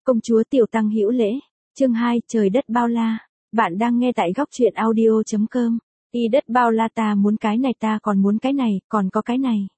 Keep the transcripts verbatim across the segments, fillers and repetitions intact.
Công chúa Tiểu Tăng hữu lễ. Chương hai, trời đất bao la. Bạn đang nghe tại góc truyện audio chấm com. Y đất bao la, ta muốn cái này, ta còn muốn cái này, còn có cái này.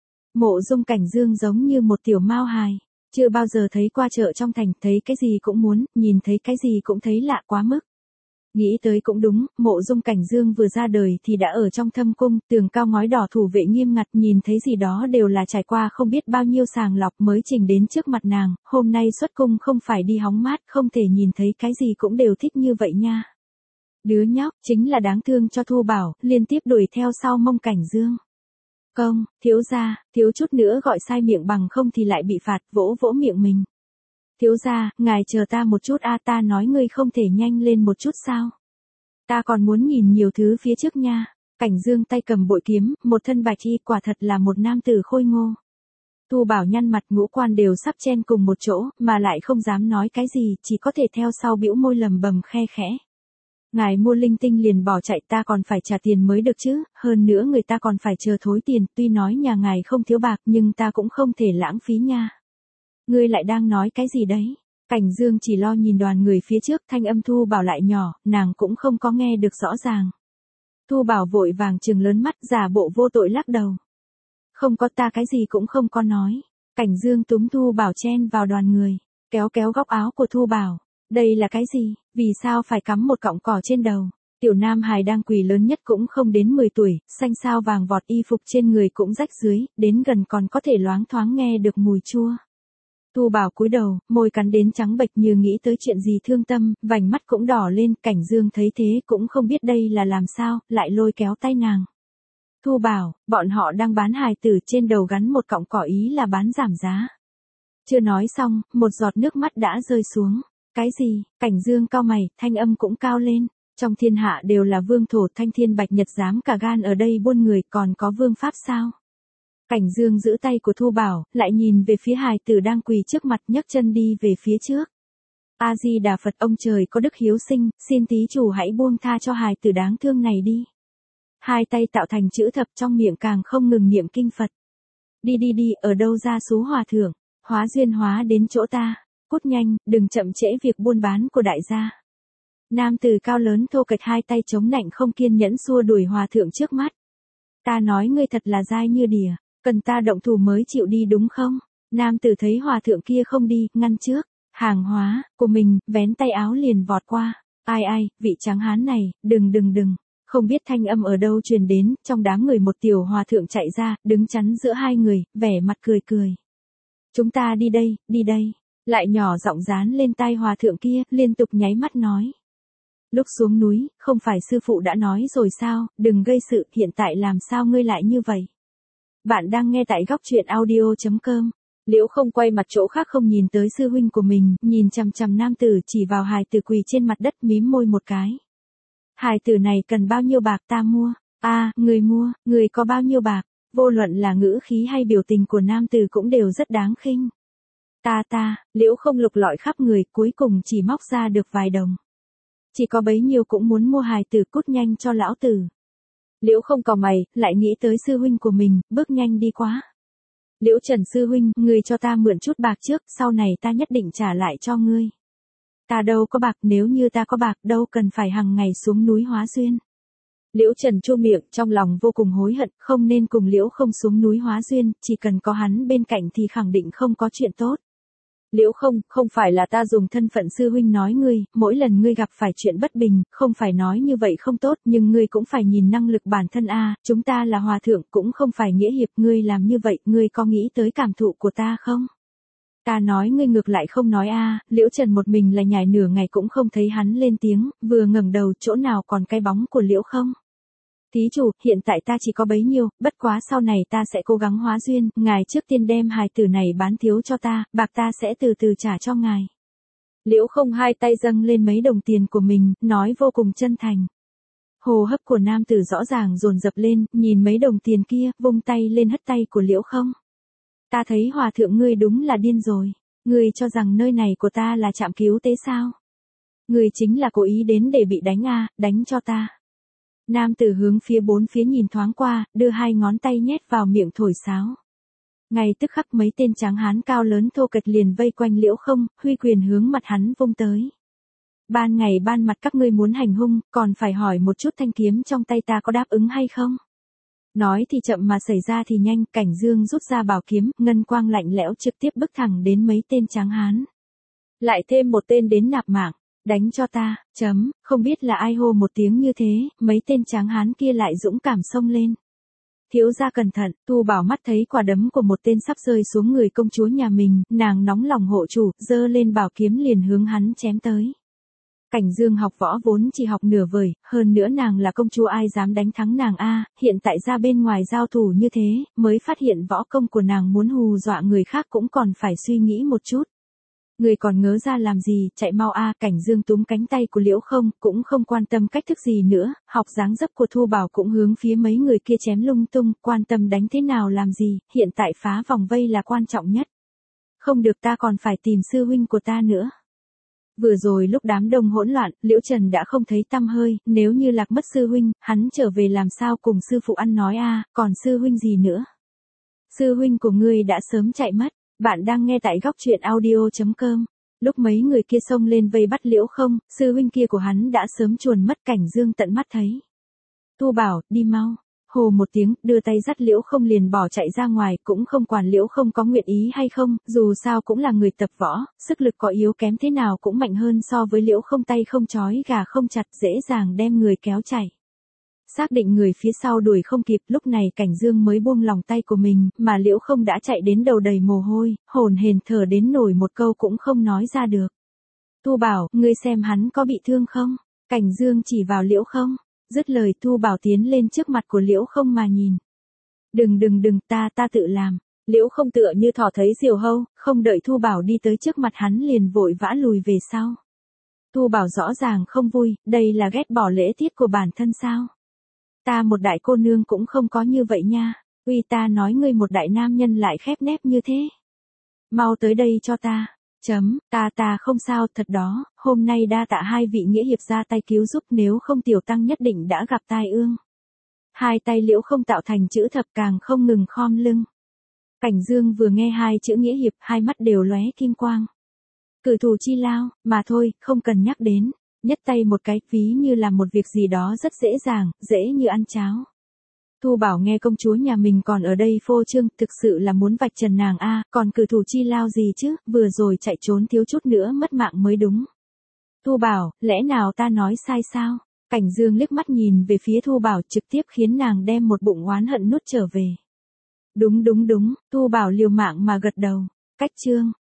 Mộ Dung Cảnh Dương giống như một tiểu mao hài, chưa bao giờ thấy qua chợ trong thành, thấy cái gì cũng muốn, nhìn thấy cái gì cũng thấy lạ quá mức. Nghĩ tới cũng đúng, Mộ Dung Cảnh Dương vừa ra đời thì đã ở trong thâm cung, tường cao ngói đỏ thủ vệ nghiêm ngặt, nhìn thấy gì đó đều là trải qua không biết bao nhiêu sàng lọc mới trình đến trước mặt nàng, hôm nay xuất cung không phải đi hóng mát, không thể nhìn thấy cái gì cũng đều thích như vậy nha. Đứa nhóc chính là đáng thương cho Thu Bảo, liên tiếp đuổi theo sau Mông Cảnh Dương. Công, thiếu gia, thiếu chút nữa gọi sai miệng, bằng không thì lại bị phạt, vỗ vỗ miệng mình. Thiếu gia, ngài chờ ta một chút a, ta nói ngươi không thể nhanh lên một chút sao? Ta còn muốn nhìn nhiều thứ phía trước nha. Cảnh Dương tay cầm bội kiếm, một thân bạch y, quả thật là một nam tử khôi ngô. Thu Bảo nhăn mặt, ngũ quan đều sắp chen cùng một chỗ, mà lại không dám nói cái gì, chỉ có thể theo sau bĩu môi lầm bầm khe khẽ. Ngài mua linh tinh liền bỏ chạy, ta còn phải trả tiền mới được chứ, hơn nữa người ta còn phải chờ thối tiền, tuy nói nhà ngài không thiếu bạc nhưng ta cũng không thể lãng phí nha. Ngươi lại đang nói cái gì đấy? Cảnh Dương chỉ lo nhìn đoàn người phía trước, thanh âm Thu Bảo lại nhỏ, nàng cũng không có nghe được rõ ràng. Thu Bảo vội vàng trừng lớn mắt, giả bộ vô tội lắc đầu. Không có, ta cái gì cũng không có nói. Cảnh Dương túm Thu Bảo chen vào đoàn người, kéo kéo góc áo của Thu Bảo. Đây là cái gì? Vì sao phải cắm một cọng cỏ trên đầu? Tiểu Nam Hài đang quỳ lớn nhất cũng không đến mười tuổi, xanh xao vàng vọt, y phục trên người cũng rách dưới, đến gần còn có thể loáng thoáng nghe được mùi chua. Thu Bảo cúi đầu, môi cắn đến trắng bệch như nghĩ tới chuyện gì thương tâm, vành mắt cũng đỏ lên. Cảnh Dương thấy thế cũng không biết đây là làm sao, lại lôi kéo tay nàng. Thu Bảo, bọn họ đang bán hài tử, trên đầu gắn một cọng cỏ, ý là bán giảm giá. Chưa nói xong, một giọt nước mắt đã rơi xuống. Cái gì? Cảnh Dương cau mày, thanh âm cũng cao lên. Trong thiên hạ đều là vương thổ, thanh thiên bạch nhật dám cả gan ở đây buôn người, còn có vương pháp sao? Cảnh Dương giữ tay của Thu Bảo, lại nhìn về phía hài tử đang quỳ trước mặt, nhấc chân đi về phía trước. A-di-đà Phật, ông trời có đức hiếu sinh, xin thí chủ hãy buông tha cho hài tử đáng thương này đi. Hai tay tạo thành chữ thập, trong miệng càng không ngừng niệm kinh Phật. Đi đi đi, ở đâu ra xú hòa thượng, hóa duyên hóa đến chỗ ta. Cút nhanh, đừng chậm trễ việc buôn bán của đại gia. Nam tử cao lớn thô kệch hai tay chống nạnh không kiên nhẫn xua đuổi hòa thượng trước mắt. Ta nói ngươi thật là dai như đỉa, cần ta động thủ mới chịu đi đúng không? Nam tử thấy hòa thượng kia không đi, ngăn trước. Hàng hóa của mình, vén tay áo liền vọt qua. Ai ai, vị tráng hán này, đừng đừng đừng. Không biết thanh âm ở đâu truyền đến, trong đám người một tiểu hòa thượng chạy ra, đứng chắn giữa hai người, vẻ mặt cười cười. Chúng ta đi đây, đi đây. Lại nhỏ giọng dán lên tai hòa thượng kia, liên tục nháy mắt nói. Lúc xuống núi, không phải sư phụ đã nói rồi sao, đừng gây sự, hiện tại làm sao ngươi lại như vậy? Bạn đang nghe tại góc truyện audio chấm com. Liễu Không quay mặt chỗ khác, không nhìn tới sư huynh của mình, nhìn chằm chằm nam tử chỉ vào hài tử quỳ trên mặt đất, mím môi một cái. Hài tử này cần bao nhiêu bạc ta mua? A, à, người mua, người có bao nhiêu bạc? Vô luận là ngữ khí hay biểu tình của nam tử cũng đều rất đáng khinh. Ta ta, Liễu Không lục lọi khắp người, cuối cùng chỉ móc ra được vài đồng. Chỉ có bấy nhiêu cũng muốn mua hài tử, cút nhanh cho lão tử. Liễu Không cau mày, lại nghĩ tới sư huynh của mình, bước nhanh đi quá. Liễu Trần sư huynh, ngươi cho ta mượn chút bạc trước, sau này ta nhất định trả lại cho ngươi. Ta đâu có bạc, nếu như ta có bạc, đâu cần phải hàng ngày xuống núi hóa duyên. Liễu Trần chu miệng, trong lòng vô cùng hối hận, không nên cùng Liễu Không xuống núi hóa duyên, chỉ cần có hắn bên cạnh thì khẳng định không có chuyện tốt. Liễu Không, không phải là ta dùng thân phận sư huynh nói ngươi, mỗi lần ngươi gặp phải chuyện bất bình, không phải nói như vậy không tốt, nhưng ngươi cũng phải nhìn năng lực bản thân a, chúng ta là hòa thượng, cũng không phải nghĩa hiệp, ngươi làm như vậy, ngươi có nghĩ tới cảm thụ của ta không? Ta nói ngươi ngược lại không nói a. Liễu Trần một mình là nhảy nửa ngày cũng không thấy hắn lên tiếng, vừa ngẩng đầu, chỗ nào còn cái bóng của Liễu Không. Thí chủ, hiện tại ta chỉ có bấy nhiêu, bất quá sau này ta sẽ cố gắng hóa duyên, ngài trước tiên đem hài tử này bán thiếu cho ta, bạc ta sẽ từ từ trả cho ngài. Liễu Không hai tay dâng lên mấy đồng tiền của mình, nói vô cùng chân thành. Hô hấp của nam tử rõ ràng dồn dập lên, nhìn mấy đồng tiền kia, vung tay lên hất tay của Liễu Không. Ta thấy hòa thượng ngươi đúng là điên rồi, ngươi cho rằng nơi này của ta là trạm cứu tế sao? Ngươi chính là cố ý đến để bị đánh a, đánh cho ta. Nam tử hướng phía bốn phía nhìn thoáng qua, đưa hai ngón tay nhét vào miệng thổi sáo. Ngay tức khắc mấy tên tráng hán cao lớn thô kệch liền vây quanh Liễu Không, huy quyền hướng mặt hắn vung tới. Ban ngày ban mặt các ngươi muốn hành hung, còn phải hỏi một chút thanh kiếm trong tay ta có đáp ứng hay không? Nói thì chậm mà xảy ra thì nhanh, Cảnh Dương rút ra bảo kiếm, ngân quang lạnh lẽo trực tiếp bức thẳng đến mấy tên tráng hán. Lại thêm một tên đến nạp mạng, đánh cho ta, chấm, không biết là ai hô một tiếng như thế, mấy tên tráng hán kia lại dũng cảm xông lên. Thiếu gia cẩn thận, Tu Bảo mắt thấy quả đấm của một tên sắp rơi xuống người công chúa nhà mình, nàng nóng lòng hộ chủ, giơ lên bảo kiếm liền hướng hắn chém tới. Cảnh Dương học võ vốn chỉ học nửa vời, hơn nữa nàng là công chúa ai dám đánh thắng nàng a, hiện tại ra bên ngoài giao thủ như thế, mới phát hiện võ công của nàng muốn hù dọa người khác cũng còn phải suy nghĩ một chút. Người còn ngớ ra làm gì, chạy mau a, Cảnh Dương túm cánh tay của Liễu Không, cũng không quan tâm cách thức gì nữa, học dáng dấp của Thu Bảo cũng hướng phía mấy người kia chém lung tung, quan tâm đánh thế nào làm gì, hiện tại phá vòng vây là quan trọng nhất. Không được, ta còn phải tìm sư huynh của ta nữa. Vừa rồi lúc đám đông hỗn loạn, Liễu Trần đã không thấy tăm hơi, nếu như lạc mất sư huynh, hắn trở về làm sao cùng sư phụ ăn nói a, còn sư huynh gì nữa? Sư huynh của ngươi đã sớm chạy mất. Bạn đang nghe tại góc truyện audio chấm com. Lúc mấy người kia xông lên vây bắt Liễu Không, sư huynh kia của hắn đã sớm chuồn mất, Cảnh Dương tận mắt thấy. Tu Bảo, đi mau. Hồ một tiếng, đưa tay dắt Liễu Không liền bỏ chạy ra ngoài, cũng không quản Liễu Không có nguyện ý hay không, dù sao cũng là người tập võ, sức lực có yếu kém thế nào cũng mạnh hơn so với Liễu Không, tay không trói gà không chặt, dễ dàng đem người kéo chạy. Xác định người phía sau đuổi không kịp, lúc này Cảnh Dương mới buông lòng tay của mình, mà Liễu Không đã chạy đến đầu đầy mồ hôi, hồn hển thở đến nổi một câu cũng không nói ra được. Tu Bảo, ngươi xem hắn có bị thương không? Cảnh Dương chỉ vào Liễu Không, dứt lời Tu Bảo tiến lên trước mặt của Liễu Không mà nhìn. Đừng đừng đừng, ta ta tự làm. Liễu Không tựa như thỏ thấy diều hâu, không đợi Tu Bảo đi tới trước mặt hắn liền vội vã lùi về sau. Tu Bảo rõ ràng không vui, đây là ghét bỏ lễ tiết của bản thân sao? Ta một đại cô nương cũng không có như vậy nha, uy ta nói ngươi một đại nam nhân lại khép nép như thế. Mau tới đây cho ta, chấm, ta ta không sao, thật đó, hôm nay đa tạ hai vị nghĩa hiệp ra tay cứu giúp, nếu không tiểu tăng nhất định đã gặp tai ương. Hai tay Liễu Không tạo thành chữ thập càng không ngừng khom lưng. Cảnh Dương vừa nghe hai chữ nghĩa hiệp, hai mắt đều lóe kim quang. Cử thù chi lao, mà thôi, không cần nhắc đến. Nhất tay một cái, ví như là một việc gì đó rất dễ dàng, dễ như ăn cháo. Thu Bảo nghe công chúa nhà mình còn ở đây phô trương, thực sự là muốn vạch trần nàng a, còn cử thủ chi lao gì chứ, vừa rồi chạy trốn thiếu chút nữa mất mạng mới đúng. Thu Bảo, lẽ nào ta nói sai sao? Cảnh Dương liếc mắt nhìn về phía Thu Bảo, trực tiếp khiến nàng đem một bụng oán hận nuốt trở về. Đúng đúng đúng, Thu Bảo liều mạng mà gật đầu. Cách chương